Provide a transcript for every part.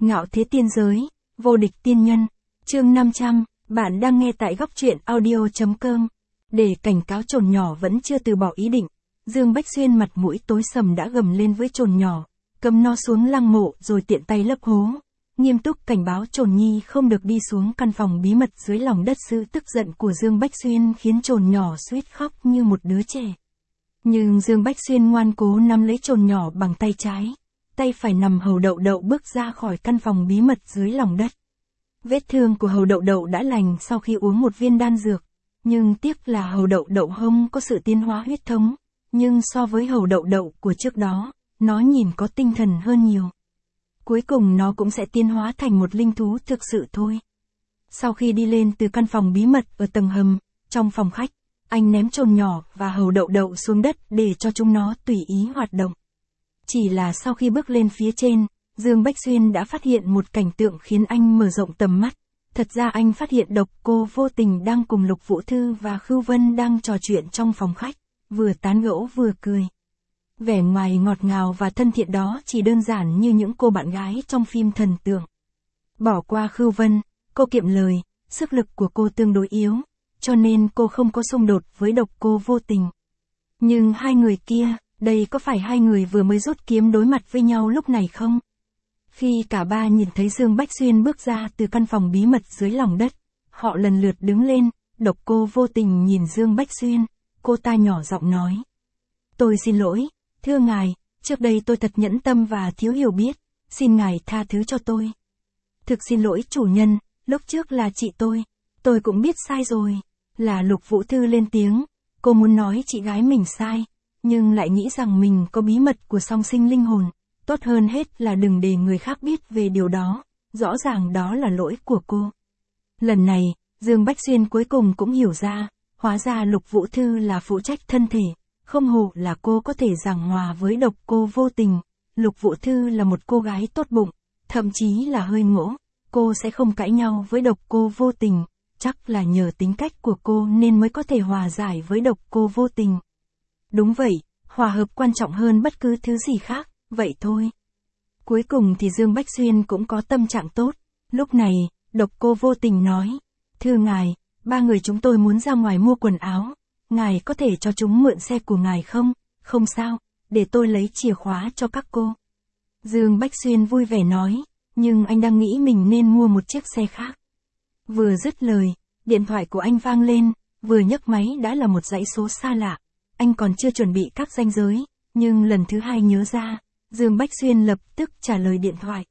Ngạo thế tiên giới, vô địch tiên nhân, chương 500, bạn đang nghe tại góc truyện audio.com. Để cảnh cáo trồn nhỏ vẫn chưa từ bỏ ý định, Dương Bách Xuyên mặt mũi tối sầm đã gầm lên với trồn nhỏ, cầm nó xuống lăng mộ rồi tiện tay lấp hố. Nghiêm túc cảnh báo trồn nhi không được đi xuống căn phòng bí mật dưới lòng đất. Sự tức giận của Dương Bách Xuyên khiến trồn nhỏ suýt khóc như một đứa trẻ. Nhưng Dương Bách Xuyên ngoan cố nắm lấy trồn nhỏ bằng tay trái, tay phải nằm Hầu Đậu Đậu bước ra khỏi căn phòng bí mật dưới lòng đất. Vết thương của Hầu Đậu Đậu đã lành sau khi uống một viên đan dược, nhưng tiếc là Hầu Đậu Đậu không có sự tiến hóa huyết thống, nhưng so với Hầu Đậu Đậu của trước đó, nó nhìn có tinh thần hơn nhiều. Cuối cùng nó cũng sẽ tiến hóa thành một linh thú thực sự thôi. Sau khi đi lên từ căn phòng bí mật ở tầng hầm, trong phòng khách, anh ném trồn nhỏ và Hầu Đậu Đậu xuống đất để cho chúng nó tùy ý hoạt động. Chỉ là sau khi bước lên phía trên, Dương Bách Xuyên đã phát hiện một cảnh tượng khiến anh mở rộng tầm mắt. Thật ra anh phát hiện Độc Cô Vô Tình đang cùng Lục Vũ Thư và Khưu Vân đang trò chuyện trong phòng khách, vừa tán gẫu vừa cười. Vẻ ngoài ngọt ngào và thân thiện đó chỉ đơn giản như những cô bạn gái trong phim thần tượng. Bỏ qua Khưu Vân, cô kiệm lời, sức lực của cô tương đối yếu, cho nên cô không có xung đột với Độc Cô Vô Tình. Nhưng hai người kia, đây có phải hai người vừa mới rút kiếm đối mặt với nhau lúc này không? Khi cả ba nhìn thấy Dương Bách Xuyên bước ra từ căn phòng bí mật dưới lòng đất, họ lần lượt đứng lên. Độc Cô Vô Tình nhìn Dương Bách Xuyên, cô ta nhỏ giọng nói. Tôi xin lỗi, thưa ngài, trước đây tôi thật nhẫn tâm và thiếu hiểu biết, xin ngài tha thứ cho tôi. Thực xin lỗi chủ nhân, lúc trước là chị tôi cũng biết sai rồi. Là Lục Vũ Thư lên tiếng, cô muốn nói chị gái mình sai, nhưng lại nghĩ rằng mình có bí mật của song sinh linh hồn, tốt hơn hết là đừng để người khác biết về điều đó, rõ ràng đó là lỗi của cô. Lần này, Dương Bách Xuyên cuối cùng cũng hiểu ra, hóa ra Lục Vũ Thư là phụ trách thân thể, không hổ là cô có thể giảng hòa với Độc Cô Vô Tình. Lục Vũ Thư là một cô gái tốt bụng, thậm chí là hơi ngỗ, cô sẽ không cãi nhau với Độc Cô Vô Tình, chắc là nhờ tính cách của cô nên mới có thể hòa giải với Độc Cô Vô Tình. Đúng vậy, hòa hợp quan trọng hơn bất cứ thứ gì khác, vậy thôi. Cuối cùng thì Dương Bách Xuyên cũng có tâm trạng tốt. Lúc này, Độc Cô Vô Tình nói, thưa ngài, ba người chúng tôi muốn ra ngoài mua quần áo, ngài có thể cho chúng mượn xe của ngài không? Không sao, để tôi lấy chìa khóa cho các cô. Dương Bách Xuyên vui vẻ nói, nhưng anh đang nghĩ mình nên mua một chiếc xe khác. Vừa dứt lời, điện thoại của anh vang lên, vừa nhấc máy đã là một dãy số xa lạ. Anh còn chưa chuẩn bị các ranh giới, nhưng lần thứ hai nhớ ra, Dương Bách Xuyên lập tức trả lời điện thoại.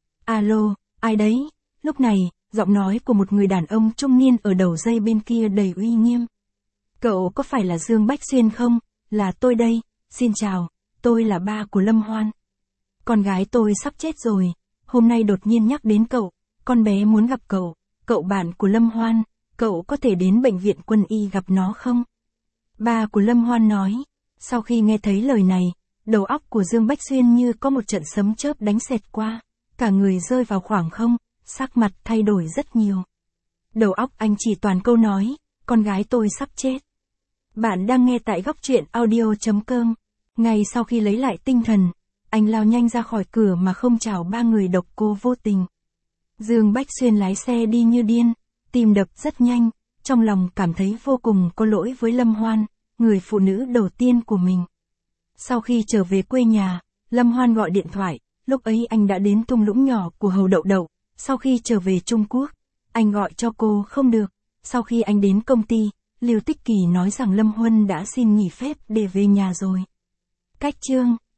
Alo, ai đấy? Lúc này, giọng nói của một người đàn ông trung niên ở đầu dây bên kia đầy uy nghiêm. Cậu có phải là Dương Bách Xuyên không? Là tôi đây, xin chào, tôi là ba của Lâm Hoan. Con gái tôi sắp chết rồi, hôm nay đột nhiên nhắc đến cậu, con bé muốn gặp cậu bạn của Lâm Hoan, cậu có thể đến bệnh viện quân y gặp nó không? Ba của Lâm Hoan nói. Sau khi nghe thấy lời này, đầu óc của Dương Bách Xuyên như có một trận sấm chớp đánh xẹt qua, cả người rơi vào khoảng không, sắc mặt thay đổi rất nhiều. Đầu óc anh chỉ toàn câu nói, con gái tôi sắp chết. Bạn đang nghe tại góc truyện audio.com. Ngay sau khi lấy lại tinh thần, anh lao nhanh ra khỏi cửa mà không chào ba người Độc Cô Vô Tình. Dương Bách Xuyên lái xe đi như điên, tim đập rất nhanh, trong lòng cảm thấy vô cùng có lỗi với Lâm Hoan, người phụ nữ đầu tiên của mình. Sau khi trở về quê nhà, Lâm Hoan gọi điện thoại, lúc ấy anh đã đến thung lũng nhỏ của Hầu Đậu Đậu. Sau khi trở về Trung Quốc, anh gọi cho cô không được. Sau khi anh đến công ty, Lưu Tích Kỳ nói rằng Lâm Huân đã xin nghỉ phép để về nhà rồi. Cách chương